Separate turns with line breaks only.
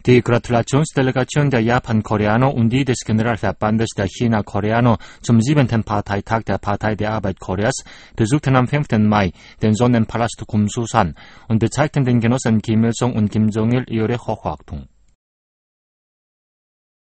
Die Gratulationsdelegation der Japan-Koreaner und die des Generalverbandes der China-Koreaner zum 7. Parteitag der Partei der Arbeit Koreas besuchten am 5. Mai den Sonnenpalast Kumsusan und bezeigten den Genossen Kim Il-sung und Kim Jong-il ihre Hochachtung.